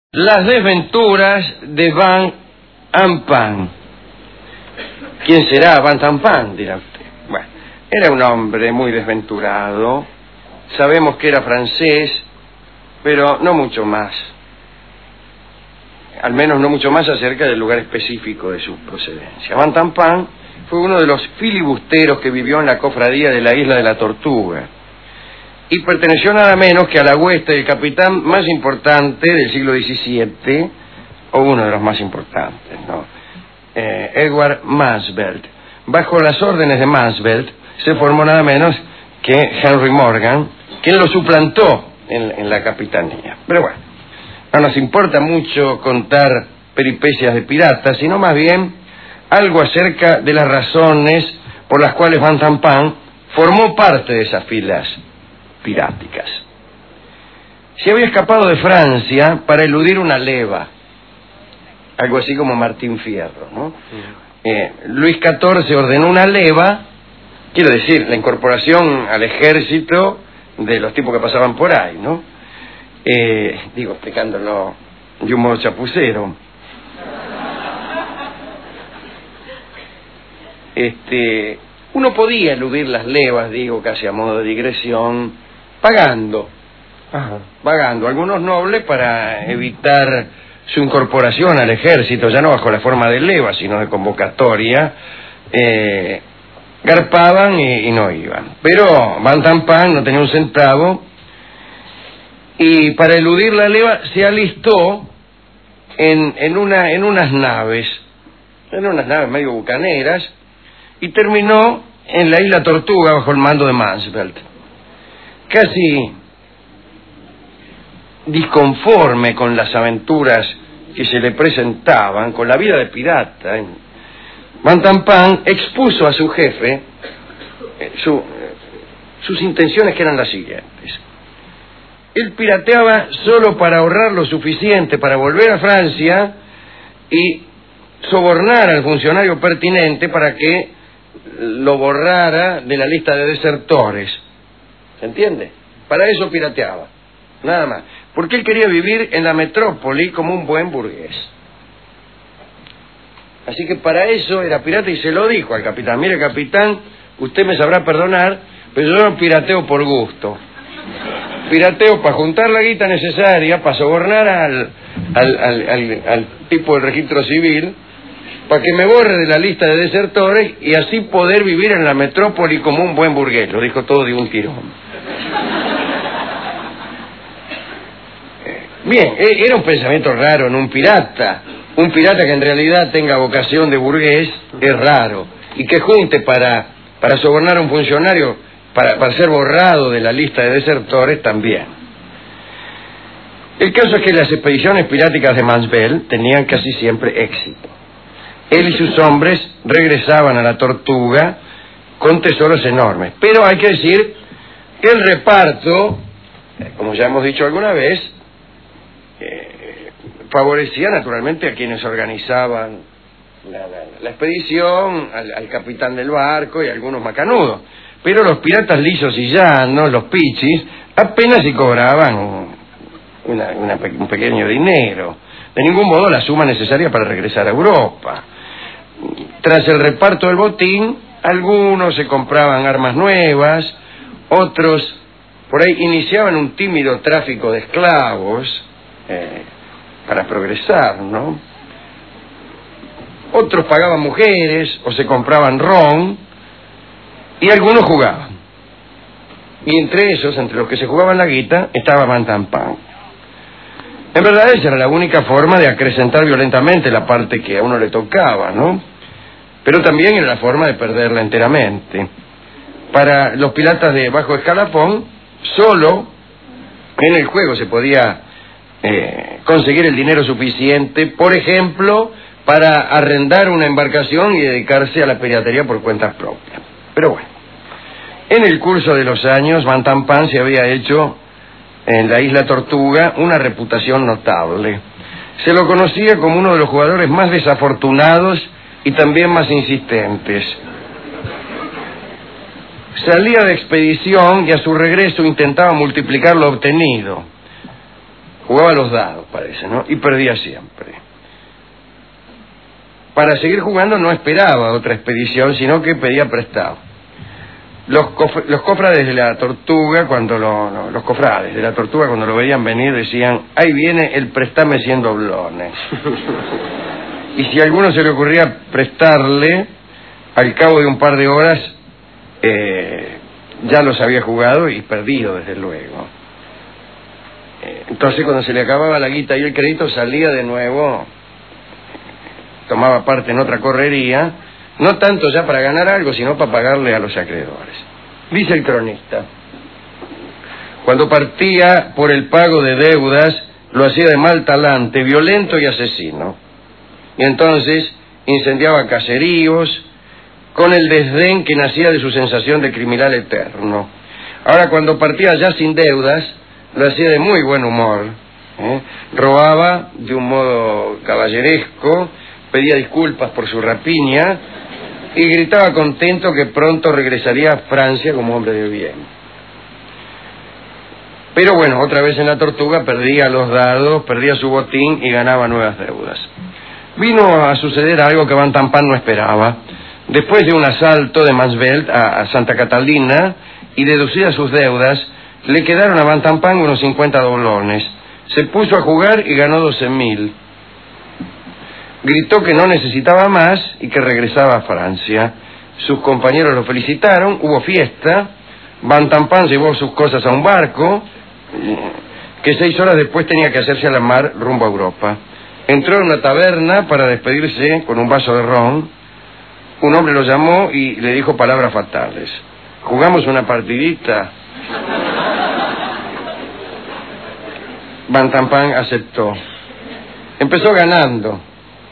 Las desventuras de Van Ampan. ¿Quién será Van Ampan?, dirá usted. Bueno, era un hombre muy desventurado. Sabemos que era francés, pero no mucho más. Al menos no mucho más acerca del lugar específico de su procedencia. Van Ampan fue uno de los filibusteros que vivió en la cofradía de la Isla de la Tortuga y perteneció nada menos que a la hueste del capitán más importante del siglo XVII, o uno de los más importantes, ¿no? Edward Mansvelt. Bajo las órdenes de Mansvelt se formó nada menos que Henry Morgan, quien lo suplantó en la capitanía. Pero bueno, no nos importa mucho contar peripecias de piratas, sino más bien algo acerca de las razones por las cuales Van Ampan formó parte de esas filas piráticas. Se había escapado de Francia para eludir una leva, algo así como Martín Fierro, ¿no? Luis XIV ordenó una leva, quiero decir, la incorporación al ejército de los tipos que pasaban por ahí, ¿no? Digo, explicándolo de un modo chapucero. Uno podía eludir las levas, digo, casi a modo de digresión, pagando. Algunos nobles, para evitar su incorporación al ejército, ya no bajo la forma de leva, sino de convocatoria, garpaban y no iban. Pero Van Ampan no tenía un centavo, y para eludir la leva se alistó en unas naves medio bucaneras, y terminó en la Isla Tortuga bajo el mando de Mansvelt. Casi disconforme con las aventuras que se le presentaban, con la vida de pirata, Van Ampan expuso a su jefe sus intenciones, que eran las siguientes. Él pirateaba solo para ahorrar lo suficiente para volver a Francia y sobornar al funcionario pertinente para que lo borrara de la lista de desertores. ¿Se entiende? Para eso pirateaba, nada más. Porque él quería vivir en la metrópoli como un buen burgués. Así que para eso era pirata, y se lo dijo al capitán: mire, capitán, usted me sabrá perdonar, pero yo no pirateo por gusto. Pirateo para juntar la guita necesaria, para sobornar al tipo del registro civil, para que me borre de la lista de desertores y así poder vivir en la metrópoli como un buen burgués. Lo dijo todo de un tirón. Bien, era un pensamiento raro en un pirata. Un pirata que en realidad tenga vocación de burgués es raro. Y que junte para sobornar a un funcionario, para ser borrado de la lista de desertores, también. El caso es que las expediciones piráticas de Mansvelt tenían casi siempre éxito. Él y sus hombres regresaban a la Tortuga con tesoros enormes. Pero hay que decir que el reparto, como ya hemos dicho alguna vez, favorecía naturalmente a quienes organizaban la expedición, al capitán del barco y a algunos macanudos. Pero los piratas lisos y llanos, los pichis, apenas si cobraban un pequeño dinero. De ningún modo la suma necesaria para regresar a Europa. Tras el reparto del botín, algunos se compraban armas nuevas, otros por ahí iniciaban un tímido tráfico de esclavos para progresar, ¿no? Otros pagaban mujeres o se compraban ron, y algunos jugaban. Y entre esos, entre los que se jugaban la guita, estaba Van Ampan. En verdad esa era la única forma de acrecentar violentamente la parte que a uno le tocaba, ¿no? Pero también era la forma de perderla enteramente. Para los piratas de bajo escalafón, solo en el juego se podía conseguir el dinero suficiente, por ejemplo, para arrendar una embarcación y dedicarse a la piratería por cuenta propia. Pero bueno, en el curso de los años, Van Ampan se había hecho en la Isla Tortuga una reputación notable. Se lo conocía como uno de los jugadores más desafortunados y también más insistentes. Salía de expedición y a su regreso intentaba multiplicar lo obtenido. Jugaba a los dados, parece, ¿no? Y perdía siempre. Para seguir jugando no esperaba otra expedición, sino que pedía prestado. Los cofrades de la Tortuga, los cofrades de la Tortuga, cuando lo veían venir, decían: ahí viene el préstame 100 doblones. Y si a alguno se le ocurría prestarle, al cabo de un par de horas, ya los había jugado y perdido, desde luego. Entonces, cuando se le acababa la guita y el crédito, salía de nuevo, tomaba parte en otra correría, no tanto ya para ganar algo, sino para pagarle a los acreedores. Dice el cronista: cuando partía por el pago de deudas, lo hacía de mal talante, violento y asesino. Y entonces incendiaba caseríos, con el desdén que nacía de su sensación de criminal eterno. Ahora, cuando partía ya sin deudas, lo hacía de muy buen humor, robaba de un modo caballeresco, pedía disculpas por su rapiña y gritaba contento que pronto regresaría a Francia como hombre de bien. Pero bueno, otra vez en la Tortuga perdía los dados, perdía su botín y ganaba nuevas deudas. Vino a suceder algo que Van Tampan no esperaba. Después de un asalto de Mansvelt a Santa Catalina y deducidas sus deudas, le quedaron a Van Tampan unos 50 doblones. Se puso a jugar y ganó 12.000. Gritó que no necesitaba más y que regresaba a Francia. Sus compañeros lo felicitaron, hubo fiesta. Van Tampan llevó sus cosas a un barco que 6 horas después tenía que hacerse a la mar rumbo a Europa. Entró en una taberna para despedirse con un vaso de ron. Un hombre lo llamó y le dijo palabras fatales: ¿jugamos una partidita? Van Tampan aceptó. Empezó ganando.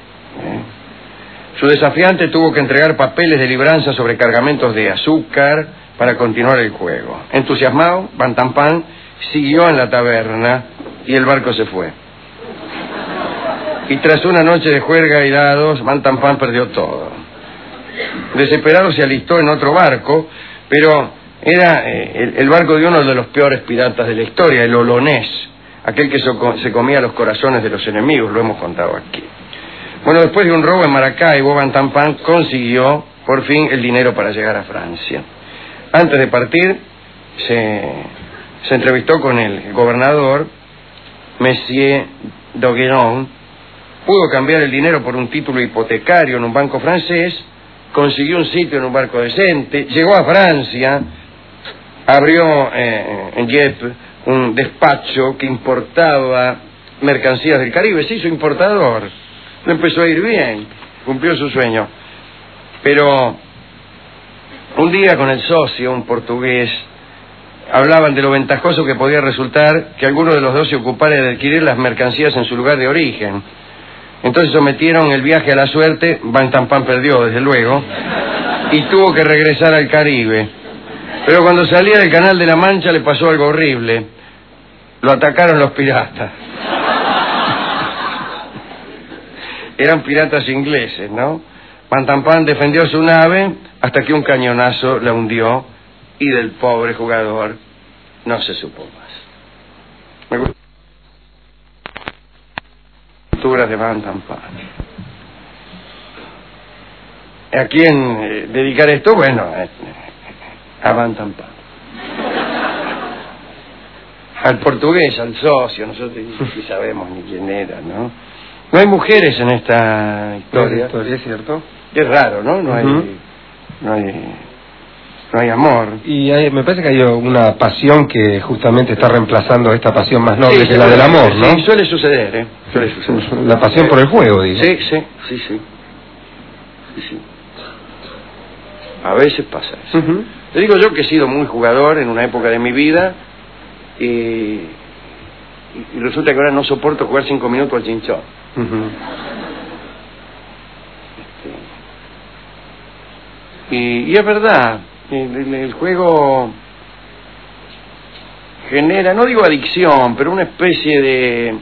Su desafiante tuvo que entregar papeles de libranza sobre cargamentos de azúcar para continuar el juego. Entusiasmado, Van Tampan siguió en la taberna y el barco se fue. Y tras una noche de juerga y dados, Van Tampan perdió todo. Desesperado se alistó en otro barco, pero era el barco de uno de los peores piratas de la historia, el Olonés, aquel que se comía los corazones de los enemigos, lo hemos contado aquí. Bueno, después de un robo en Maracaibo, Van Tampan consiguió por fin el dinero para llegar a Francia. Antes de partir, se entrevistó con el gobernador, Monsieur Daugueron. Pudo cambiar el dinero por un título hipotecario en un banco francés, consiguió un sitio en un barco decente, llegó a Francia, abrió en Dieppe un despacho que importaba mercancías del Caribe, se hizo importador. Le empezó a ir bien, cumplió su sueño. Pero un día con el socio, un portugués, hablaban de lo ventajoso que podía resultar que alguno de los dos se ocupara de adquirir las mercancías en su lugar de origen. Entonces sometieron el viaje a la suerte. Van Tampan perdió, desde luego, y tuvo que regresar al Caribe. Pero cuando salía del Canal de la Mancha le pasó algo horrible. Lo atacaron los piratas. Eran piratas ingleses, ¿no? Van Tampan defendió su nave hasta que un cañonazo la hundió y del pobre jugador no se supo más. Me gusta de Van Tampan. ¿A quién dedicar esto? Bueno, a Van Tampan. Al portugués, al socio, nosotros ni sabemos ni quién era, ¿no? No hay mujeres en esta historia. ¿Es cierto? Es raro, ¿no? No hay amor. Y me parece que hay una pasión que justamente está reemplazando esta pasión más noble, sí, que la del amor, ¿no? Sí, suele suceder, ¿eh? Suele suceder. La pasión por el juego, digo. Sí. A veces pasa eso. Te digo yo que he sido muy jugador en una época de mi vida y resulta que ahora no soporto jugar 5 minutos al chinchón. Y es verdad, el juego genera, no digo adicción, pero una especie de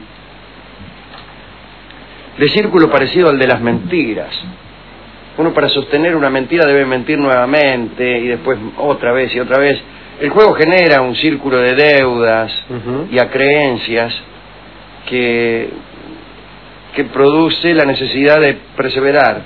círculo parecido al de las mentiras. Uno, para sostener una mentira, debe mentir nuevamente y después otra vez y otra vez. El juego genera un círculo de deudas y acreencias que produce la necesidad de perseverar,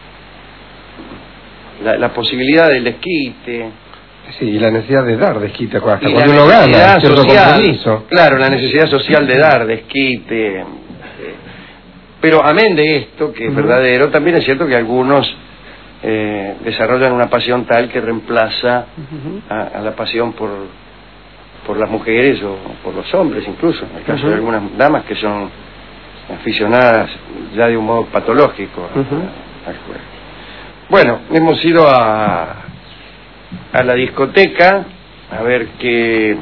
la posibilidad del desquite. Sí, y la necesidad de dar desquite hasta Y cuando la uno gana, necesidad cierto social, compromiso. claro, la necesidad social de dar desquite. Pero amén de esto, que es verdadero, también es cierto que algunos desarrollan una pasión tal que reemplaza a la pasión por las mujeres o por los hombres incluso, en el caso de algunas damas que son aficionadas ya de un modo patológico al juego. Bueno, hemos ido a la discoteca a ver qué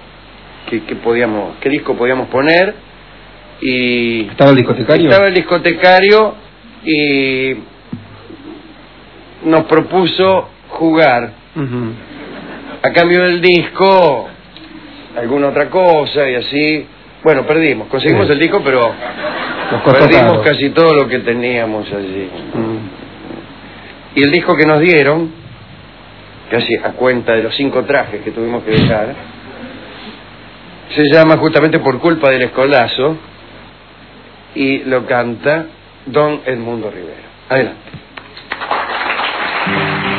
disco podíamos poner, y ¿Estaba el discotecario? Estaba el discotecario y nos propuso jugar a cambio del disco alguna otra cosa, y así, bueno, perdimos, conseguimos el disco, pero perdimos casi todo lo que teníamos allí. Y el disco que nos dieron, casi a cuenta de los 5 trajes que tuvimos que dejar, se llama justamente Por culpa del escolazo, y lo canta don Edmundo Rivero. Adelante.